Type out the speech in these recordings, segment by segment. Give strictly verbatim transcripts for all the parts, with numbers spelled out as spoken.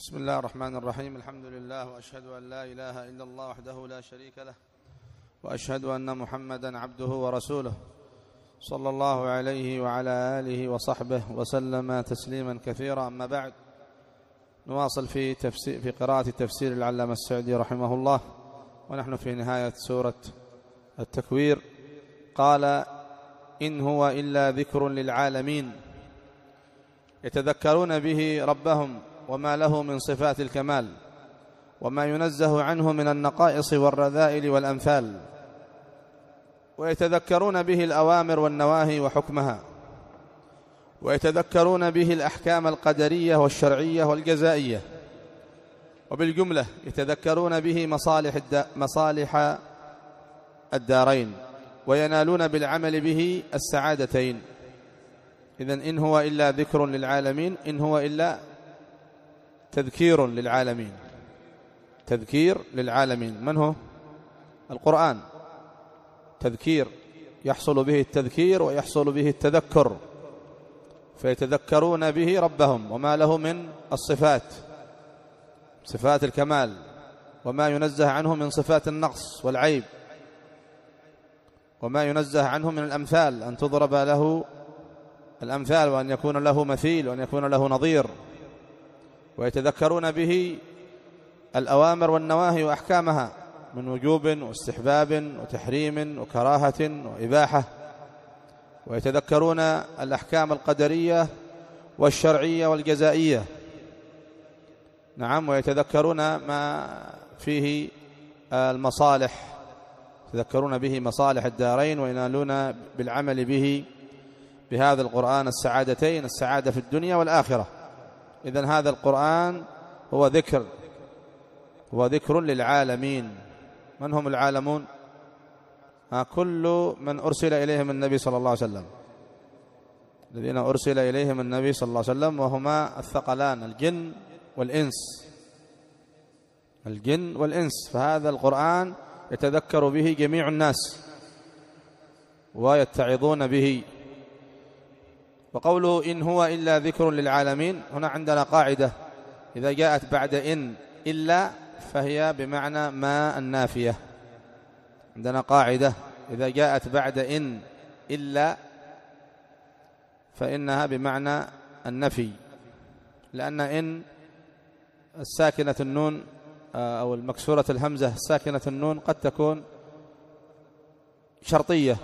بسم الله الرحمن الرحيم. الحمد لله، وأشهد أن لا إله إلا الله وحده لا شريك له، وأشهد أن محمدا عبده ورسوله، صلى الله عليه وعلى آله وصحبه وسلم تسليما كثيرا. أما بعد، نواصل في تفسير في قراءة تفسير العلامة السعدي رحمه الله، ونحن في نهاية سورة التكوير. قال: إن هو إلا ذكر للعالمين، يتذكرون به ربهم وما له من صفات الكمال، وما ينزه عنه من النقائص والرذائل والأمثال، ويتذكرون به الأوامر والنواهي وحكمها، ويتذكرون به الأحكام القدرية والشرعية والجزائية، وبالجملة يتذكرون به مصالح, الدا مصالح الدارين، وينالون بالعمل به السعادتين. إذن إن هو إلا ذكر للعالمين، إن هو إلا تذكير للعالمين. تذكير للعالمين من هو؟ القرآن. تذكير يحصل به التذكير ويحصل به التذكر، فيتذكرون به ربهم وما له من الصفات، صفات الكمال، وما ينزه عنه من صفات النقص والعيب، وما ينزه عنه من الأمثال، أن تضرب له الأمثال، وأن يكون له مثيل، وأن يكون له نظير. ويتذكرون به الأوامر والنواهي وأحكامها من وجوب واستحباب وتحريم وكراهة وإباحة. ويتذكرون الأحكام القدرية والشرعية والجزائية. نعم. ويتذكرون ما فيه المصالح، يتذكرون به مصالح الدارين، وينالون بالعمل به بهذا القرآن السعادتين، السعادة في الدنيا والآخرة. إذن هذا القرآن هو ذكر، هو ذكر للعالمين. من هم العالمون؟ كل من أرسل إليهم النبي صلى الله عليه وسلم، الذين أرسل إليهم النبي صلى الله عليه وسلم، وهما الثقلان، الجن والإنس، الجن والإنس. فهذا القرآن يتذكر به جميع الناس ويتعظون به. وقوله إن هو إلا ذكر للعالمين، هنا عندنا قاعدة: إذا جاءت بعد إن إلا فهي بمعنى ما النافية. عندنا قاعدة: إذا جاءت بعد إن إلا فإنها بمعنى النفي، لأن إن الساكنة النون أو المكسورة الهمزة الساكنة النون قد تكون شرطية،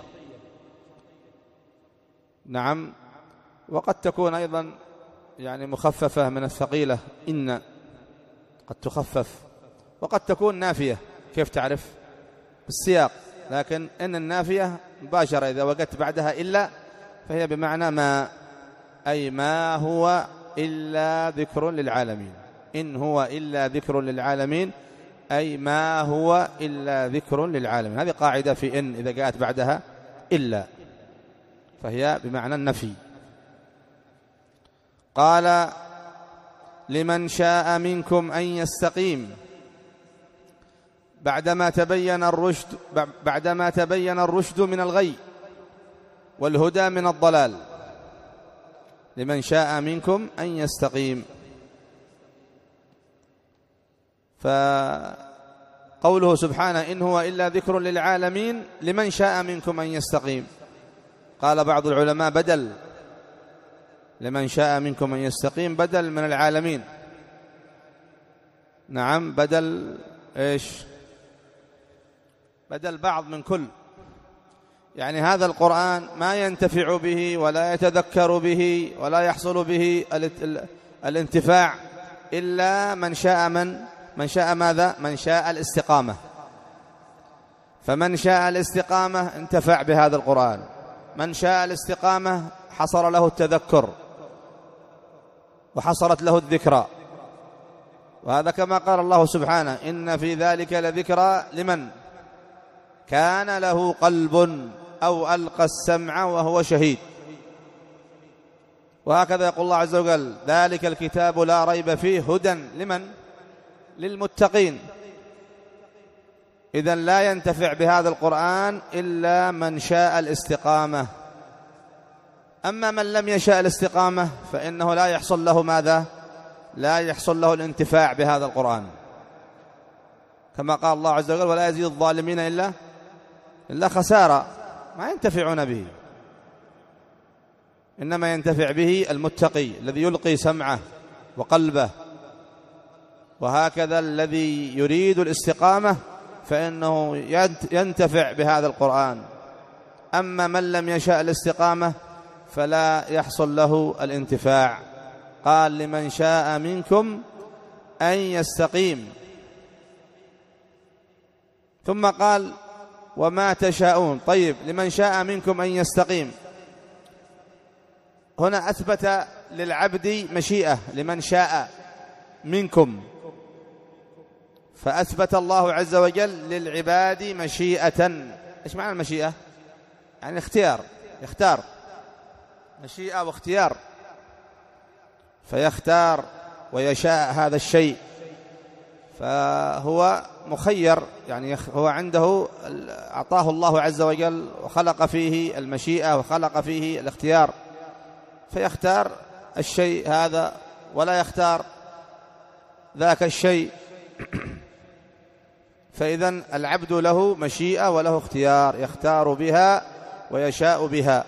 نعم، وقد تكون أيضا يعني مخففة من الثقيلة، إن قد تخفف، وقد تكون نافية. كيف تعرف؟ بالسياق. لكن إن النافية مباشرة إذا وقت بعدها إلا فهي بمعنى ما، أي ما هو إلا ذكر للعالمين. إن هو إلا ذكر للعالمين، أي ما هو إلا ذكر للعالمين. هذه قاعدة في إن إذا جاءت بعدها إلا فهي بمعنى النفي. قال: لمن شاء منكم أن يستقيم، بعدما تبين الرشد بعدما تبين الرشد من الغي والهدى من الضلال. لمن شاء منكم أن يستقيم. فقوله سبحانه إن هو إلا ذكر للعالمين، لمن شاء منكم أن يستقيم. قال بعض العلماء بدل، لمن شاء منكم أن يستقيم بدل من العالمين. نعم، بدل إيش؟ بدل بعض من كل. يعني هذا القرآن ما ينتفع به ولا يتذكر به ولا يحصل به الانتفاع إلا من شاء من من شاء ماذا؟ من شاء الاستقامة. فمن شاء الاستقامة انتفع بهذا القرآن، من شاء الاستقامة حصل له التذكر وحصلت له الذكرى. وهذا كما قال الله سبحانه: إن في ذلك لذكرى لمن كان له قلب أو ألقى السمع وهو شهيد. وهكذا يقول الله عز وجل: ذلك الكتاب لا ريب فيه هدى لمن؟ للمتقين. إذن لا ينتفع بهذا القرآن إلا من شاء الاستقامة. أما من لم يشاء الاستقامة فإنه لا يحصل له ماذا؟ لا يحصل له الانتفاع بهذا القرآن، كما قال الله عز وجل: ولا يزيد الظالمين إلا إلا خسارة، ما ينتفعون به، إنما ينتفع به المتقي الذي يلقي سمعه وقلبه. وهكذا الذي يريد الاستقامة فإنه ينتفع بهذا القرآن. أما من لم يشاء الاستقامة فلا يحصل له الانتفاع. قال: لمن شاء منكم أن يستقيم. ثم قال: وما تشاءون. طيب، لمن شاء منكم أن يستقيم، هنا أثبت للعبد مشيئة، لمن شاء منكم، فأثبت الله عز وجل للعباد مشيئة. إيش معنى المشيئة؟ يعني اختيار، يختار، مشيئة واختيار، فيختار ويشاء هذا الشيء، فهو مخير، يعني هو عنده، أعطاه الله عز وجل وخلق فيه المشيئة وخلق فيه الاختيار، فيختار الشيء هذا ولا يختار ذاك الشيء. فإذن العبد له مشيئة وله اختيار، يختار بها ويشاء بها.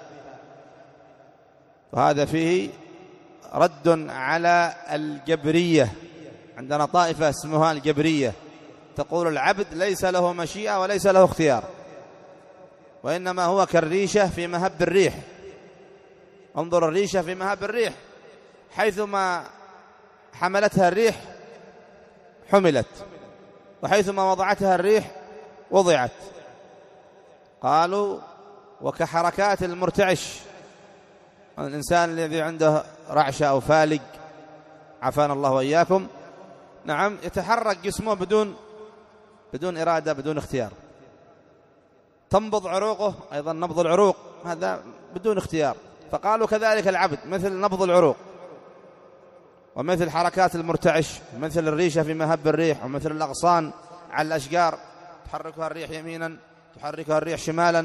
وهذا فيه رد على الجبرية. عندنا طائفة اسمها الجبرية، تقول العبد ليس له مشيئة وليس له اختيار، وإنما هو كالريشة في مهب الريح. انظر الريشة في مهب الريح، حيثما حملتها الريح حملت، وحيثما وضعتها الريح وضعت. قالوا: وكحركات المرتعش، الإنسان الذي عنده رعشة أو فالق، عافانا الله وإياكم، نعم، يتحرك جسمه بدون بدون إرادة، بدون اختيار. تنبض عروقه، أيضا نبض العروق هذا بدون اختيار. فقالوا كذلك العبد مثل نبض العروق، ومثل حركات المرتعش، مثل الريشة في مهب الريح، ومثل الأغصان على الأشجار، تحركها الريح يمينا تحركها الريح شمالا.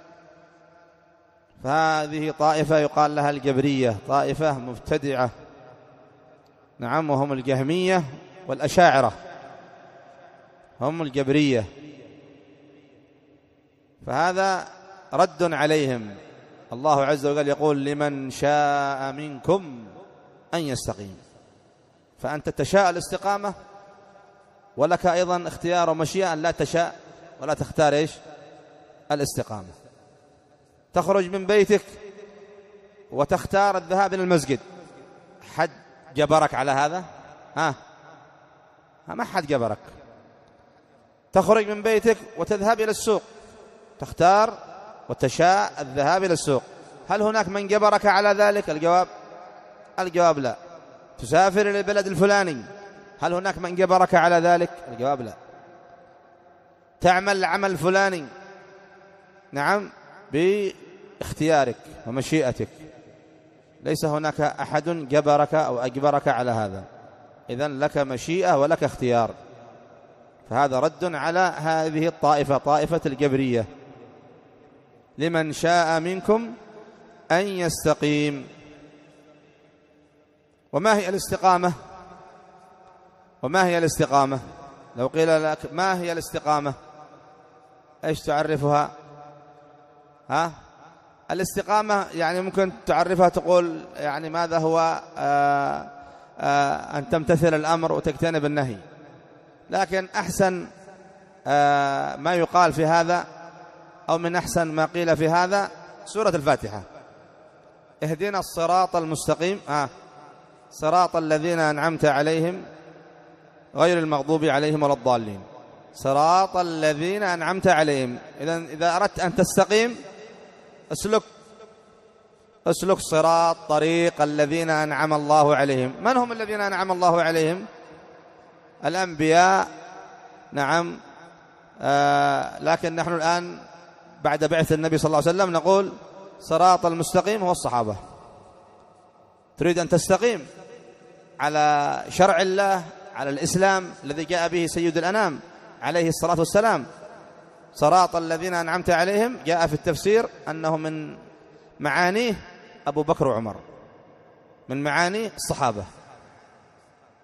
فهذه طائفة يقال لها الجبرية، طائفة مبتدعة، نعم، وهم الجهمية والأشاعرة، هم الجبرية. فهذا رد عليهم. الله عز وجل يقول: لمن شاء منكم أن يستقيم. فأنت تشاء الاستقامة، ولك أيضا اختيار ومشيئة أن لا تشاء ولا تختار إيش؟ الاستقامة. تخرج من بيتك وتختار الذهاب إلى المسجد، حد جبرك على هذا؟ ها؟ ما حد جبرك. تخرج من بيتك وتذهب إلى السوق، تختار وتشاء الذهاب إلى السوق، هل هناك من جبرك على ذلك؟ الجواب الجواب لا. تسافر إلى البلد الفلاني، هل هناك من جبرك على ذلك؟ الجواب لا. تعمل العمل الفلاني، نعم، باختيارك ومشيئتك، ليس هناك أحد جبرك أو أجبرك على هذا. إذن لك مشيئة ولك اختيار. فهذا رد على هذه الطائفة، طائفة الجبرية. لمن شاء منكم أن يستقيم. وما هي الاستقامة؟ وما هي الاستقامة؟ لو قيل لك ما هي الاستقامة، ايش تعرفها؟ ها؟ الاستقامة يعني ممكن تعرفها، تقول يعني ماذا هو آآ آآ أن تمتثل الأمر وتجتنب النهي. لكن أحسن ما يقال في هذا، أو من أحسن ما قيل في هذا، سورة الفاتحة: اهدنا الصراط المستقيم، آه صراط الذين أنعمت عليهم غير المغضوب عليهم ولا الضالين. صراط الذين أنعمت عليهم. إذن إذا أردت أن تستقيم اسلك اسلك صراط، طريق الذين أنعم الله عليهم. من هم الذين أنعم الله عليهم؟ الأنبياء، نعم. آه لكن نحن الآن بعد بعث النبي صلى الله عليه وسلم نقول صراط المستقيم هو الصحابة. تريد أن تستقيم على شرع الله، على الإسلام الذي جاء به سيد الأنام عليه الصلاة والسلام. صراط الذين أنعمت عليهم جاء في التفسير أنه من معانيه أبو بكر وعمر، من معاني الصحابة.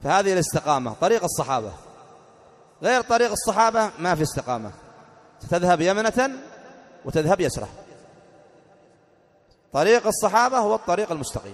فهذه الاستقامة طريق الصحابة. غير طريق الصحابة ما في استقامة، ستذهب يمنة وتذهب يسرة. طريق الصحابة هو الطريق المستقيم،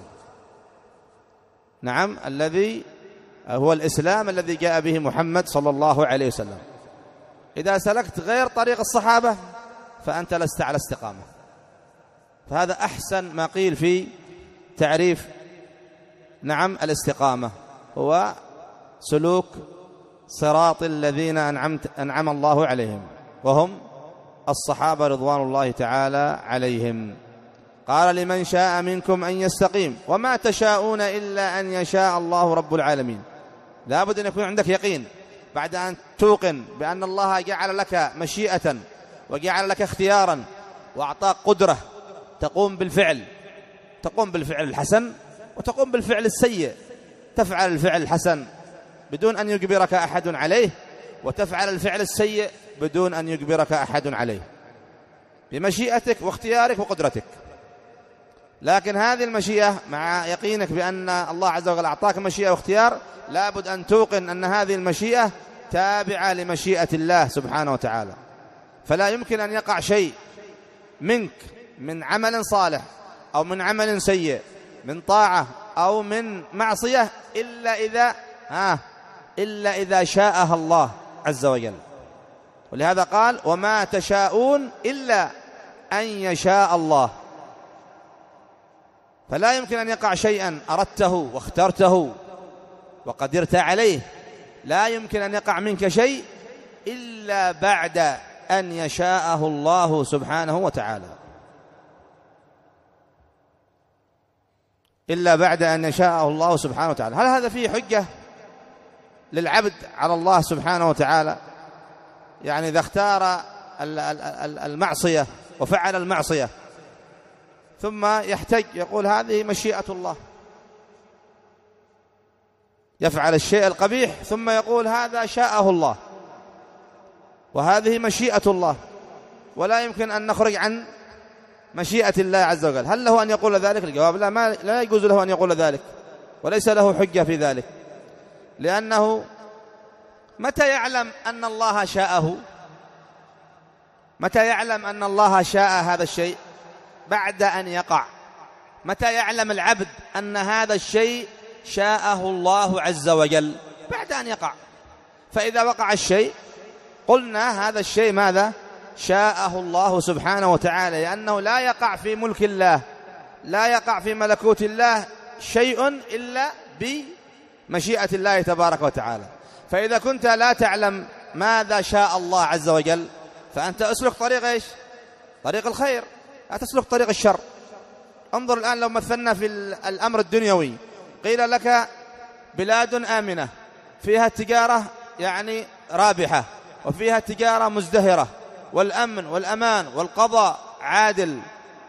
نعم، الذي هو الإسلام الذي جاء به محمد صلى الله عليه وسلم. إذا سلكت غير طريق الصحابة فأنت لست على استقامة. فهذا أحسن ما قيل في تعريف نعم الاستقامة، هو سلوك صراط الذين أنعمت أنعم الله عليهم، وهم الصحابة رضوان الله تعالى عليهم. قال لمن شاء منكم أن يستقيم وما تشاءون إلا أن يشاء الله رب العالمين. لا بد أن يكون عندك يقين بعد أن توقن بأن الله جعل لك مشيئة وجعل لك اختيارا وأعطاك قدرة تقوم بالفعل، تقوم بالفعل الحسن وتقوم بالفعل السيء. تفعل الفعل الحسن بدون أن يجبرك أحد عليه، وتفعل الفعل السيء بدون أن يجبرك أحد عليه، بمشيئتك واختيارك وقدرتك. لكن هذه المشيئة مع يقينك بأن الله عز وجل أعطاك مشيئة واختيار، لابد أن توقن أن هذه المشيئة تابعة لمشيئة الله سبحانه وتعالى. فلا يمكن أن يقع شيء منك من عمل صالح أو من عمل سيء، من طاعة أو من معصية، إلا إذا ها إلا إذا شاءها الله عز وجل. ولهذا قال وما تشاءون إلا أن يشاء الله. فلا يمكن أن يقع شيئا أردته واخترته وقدرت عليه، لا يمكن أن يقع منك شيء إلا بعد أن يشاءه الله سبحانه وتعالى، إلا بعد أن يشاءه الله سبحانه وتعالى. هل هذا فيه حجة للعبد على الله سبحانه وتعالى؟ يعني إذا اختار المعصية وفعل المعصية ثم يحتج يقول هذه مشيئة الله، يفعل الشيء القبيح ثم يقول هذا شاءه الله وهذه مشيئة الله، ولا يمكن أن نخرج عن مشيئة الله عز وجل. هل له أن يقول ذلك؟ الجواب لا، ما لا يجوز له أن يقول ذلك، وليس له حجة في ذلك. لأنه متى يعلم أن الله شاءه؟ متى يعلم أن الله شاء هذا الشيء؟ بعد أن يقع. متى يعلم العبد أن هذا الشيء شاءه الله عز وجل؟ بعد أن يقع. فإذا وقع الشيء قلنا هذا الشيء ماذا؟ شاءه الله سبحانه وتعالى، لأنه لا يقع في ملك الله، لا يقع في ملكوت الله شيء إلا بمشيئة الله تبارك وتعالى. فإذا كنت لا تعلم ماذا شاء الله عز وجل فأنت أسلك طريق إيش؟ طريق الخير، لا تسلك طريق الشر. انظر الآن لو مثلنا في الأمر الدنيوي، قيل لك بلاد آمنة فيها التجارة يعني رابحة وفيها التجارة مزدهرة والأمن والأمان والقضاء عادل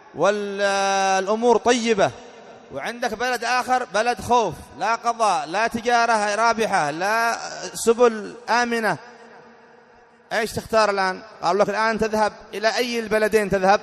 والأمور طيبة، وعندك بلد آخر بلد خوف، لا قضاء لا تجارة رابحة لا سبل آمنة، ايش تختار الآن؟ قالوا لك الآن تذهب إلى أي البلدين تذهب؟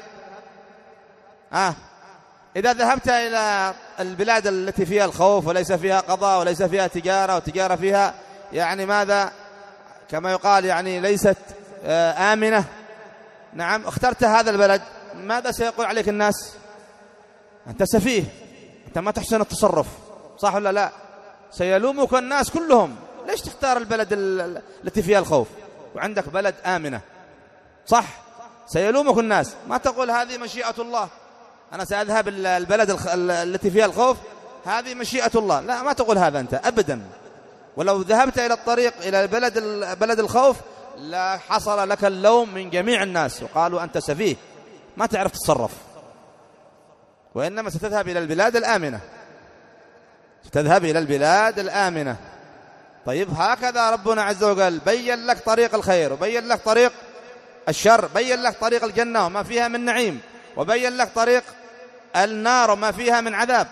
آه إذا ذهبت إلى البلاد التي فيها الخوف وليس فيها قضاء وليس فيها تجارة وتجارة فيها يعني ماذا كما يقال يعني ليست آمنة، نعم، اخترت هذا البلد، ماذا سيقول عليك الناس؟ أنت سفيه، أنت ما تحسن التصرف، صح ولا لا؟ سيلومك الناس كلهم، ليش تختار البلد التي فيها الخوف وعندك بلد آمنة؟ صح، سيلومك الناس، ما تقول هذه مشيئة الله، أنا سأذهب البلد التي فيها الخوف هذه مشيئة الله، لا، ما تقول هذا أنت أبدا. ولو ذهبت إلى الطريق إلى بلد بلد الخوف لا حصل لك اللوم من جميع الناس وقالوا أنت سفيه ما تعرف تتصرف، وإنما ستذهب إلى البلاد الآمنة، ستذهب إلى البلاد الآمنة. طيب هكذا ربنا عز وجل بين لك طريق الخير وبين لك طريق الشر، بين لك طريق الجنة وما فيها من نعيم، وبين لك طريق النار وما فيها من عذاب.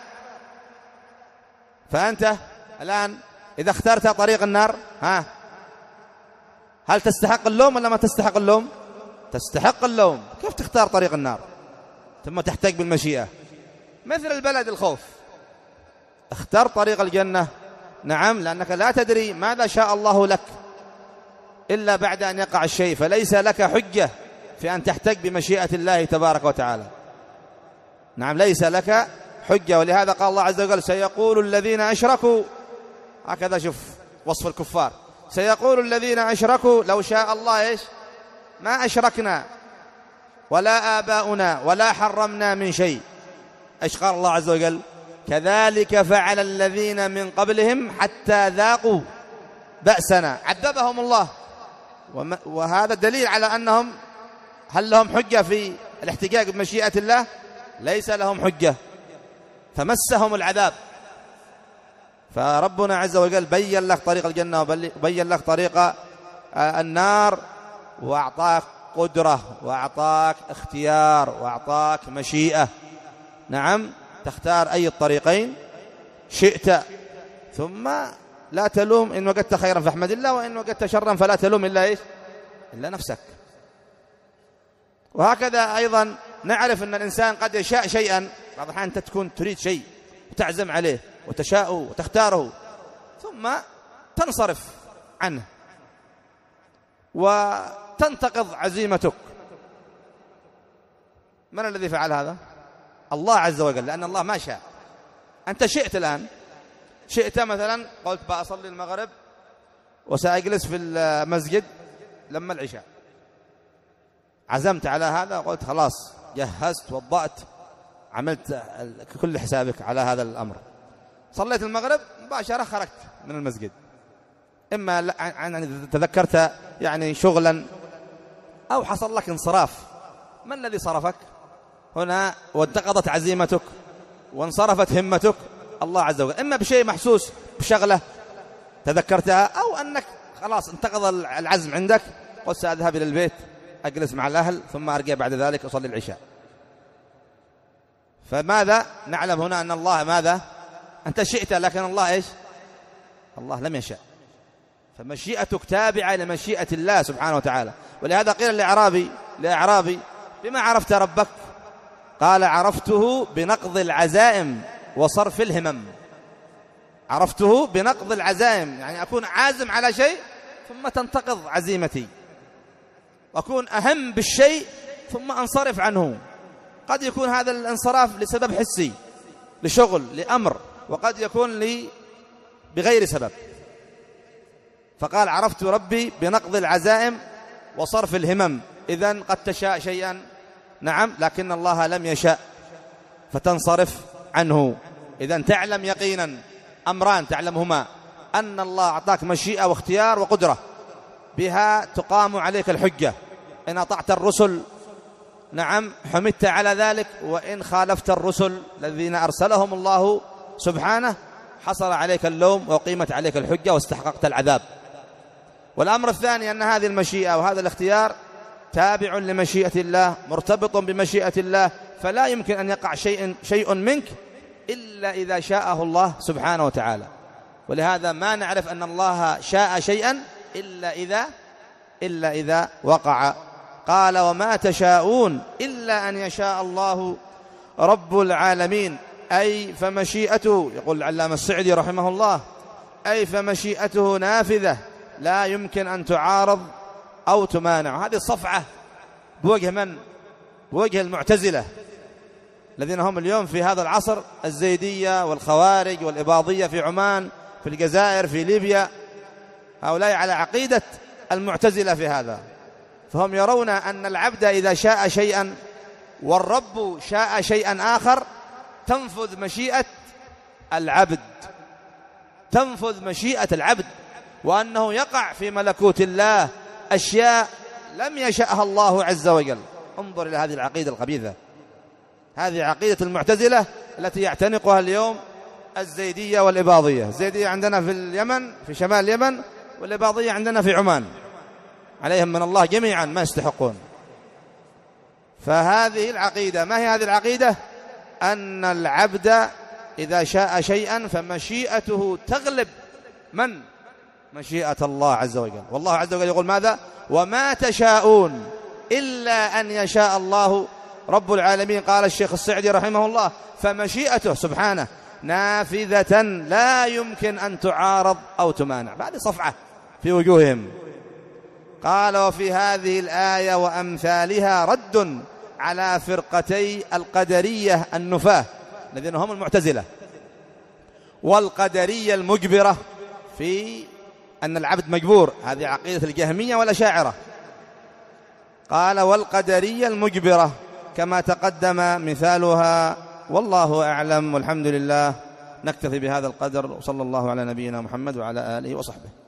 فأنت الآن إذا اخترت طريق النار ها هل تستحق اللوم ولا ما تستحق اللوم؟ تستحق اللوم. كيف تختار طريق النار ثم تحتاج بالمشيئة؟ مثل البلد الخوف، اختر طريق الجنة نعم، لأنك لا تدري ماذا شاء الله لك إلا بعد أن يقع الشيء، فليس لك حجة في أن تحتج بمشيئة الله تبارك وتعالى. نعم، ليس لك حجة. ولهذا قال الله عز وجل سيقول الذين أشركوا، هكذا شوف وصف الكفار، سيقول الذين أشركوا لو شاء الله إيش ما أشركنا ولا آباؤنا ولا حرمنا من شيء. إيش قال الله عز وجل؟ كذلك فعل الذين من قبلهم حتى ذاقوا بأسنا، عذبهم الله. وهذا دليل على أنهم هل لهم حجة في الاحتجاج بمشيئة الله؟ ليس لهم حجة، فمسهم العذاب. فربنا عز وجل بين لك طريق الجنة وبين لك طريق النار، وأعطاك قدرة وأعطاك اختيار وأعطاك مشيئة. نعم، تختار أي الطريقين شئت، ثم لا تلوم إن وجدت خيرا فاحمد الله، وإن وجدت شرا فلا تلوم إلا إيش إلا نفسك. وهكذا أيضا نعرف أن الإنسان قد يشاء شيئا، بعض الأحيان أنت تكون تريد شيء وتعزم عليه وتشاءه وتختاره، ثم تنصرف عنه وتنتقض عزيمتك. من الذي فعل هذا؟ الله عز وجل، لأن الله ما شاء. أنت شئت الآن، شئت مثلا قلت بأصلي المغرب وسأجلس في المسجد لما العشاء، عزمت على هذا، قلت خلاص جهزت وضأت، عملت كل حسابك على هذا الأمر، صليت المغرب مباشرة خرجت من المسجد، إما يعني تذكرت يعني شغلا أو حصل لك انصراف. ما الذي صرفك هنا وانتقضت عزيمتك وانصرفت همتك؟ الله عز وجل، إما بشيء محسوس بشغلة تذكرتها، أو أنك خلاص انتقض العزم عندك، قلت سأذهب إلى البيت أجلس مع الأهل ثم أرجع بعد ذلك أصلي العشاء. فماذا نعلم هنا؟ أن الله ماذا؟ أنت شئت، لكن الله إيش؟ الله لم يشاء. فمشيئتك تابعة لمشيئة الله سبحانه وتعالى. ولهذا قيل لأعرابي لأعرابي بما عرفت ربك؟ قال عرفته بنقض العزائم وصرف الهمم. عرفته بنقض العزائم، يعني أكون عازم على شيء ثم تنتقض عزيمتي، وأكون أهم بالشيء ثم أنصرف عنه. قد يكون هذا الانصراف لسبب حسي، لشغل، لأمر، وقد يكون لي بغير سبب. فقال عرفت ربي بنقض العزائم وصرف الهمم. إذن قد تشاء شيئا، نعم، لكن الله لم يشاء فتنصرف عنه. إذن تعلم يقينا أمران تعلمهما: أن الله أعطاك مشيئة واختيار وقدرة، بها تقام عليك الحجة. إن أطعت الرسل، نعم، حمدت على ذلك، وإن خالفت الرسل الذين أرسلهم الله سبحانه حصل عليك اللوم وقيمت عليك الحجة واستحققت العذاب. والأمر الثاني أن هذه المشيئة وهذا الاختيار تابع لمشيئة الله، مرتبط بمشيئة الله، فلا يمكن أن يقع شيء شيء منك إلا إذا شاءه الله سبحانه وتعالى. ولهذا ما نعرف أن الله شاء شيئا إلا إذا إلا إذا وقع. قال وما تشاءون إلا أن يشاء الله رب العالمين، أي فمشيئته، يقول العلامة السعدي رحمه الله، أي فمشيئته نافذة لا يمكن أن تعارض أو تمانع. هذه الصفعة بوجه من؟ بوجه المعتزلة الذين هم اليوم في هذا العصر، الزيدية والخوارج والإباضية في عمان، في الجزائر، في ليبيا. هؤلاء على عقيدة المعتزلة في هذا، فهم يرون أن العبد إذا شاء شيئا والرب شاء شيئا آخر تنفذ مشيئة العبد، تنفذ مشيئة العبد، وأنه يقع في ملكوت الله أشياء لم يشأها الله عز وجل. انظر إلى هذه العقيدة الخبيثة. هذه عقيدة المعتزلة التي يعتنقها اليوم الزيدية والإباضية. الزيدية عندنا في اليمن، في شمال اليمن، والإباضية عندنا في عمان، عليهم من الله جميعا ما يستحقون. فهذه العقيدة، ما هي هذه العقيدة؟ أن العبد إذا شاء شيئا فمشيئته تغلب من؟ مشيئة الله عز وجل. والله عز وجل يقول ماذا؟ وما تشاءون إلا أن يشاء الله رب العالمين. قال الشيخ السعدي رحمه الله فمشيئته سبحانه نافذة لا يمكن أن تعارض أو تمانع. بعد صفعة في وجوههم. قال وفي هذه الآية وأمثالها رد على فرقتي القدرية النفاة الذين هم المعتزلة، والقدرية المجبرة في أن العبد مجبور، هذه عقيدة الجهمية والأشاعرة. قال والقدرية المجبرة كما تقدم مثالها، والله أعلم، والحمد لله. نكتفي بهذا القدر، وصلى الله على نبينا محمد وعلى آله وصحبه.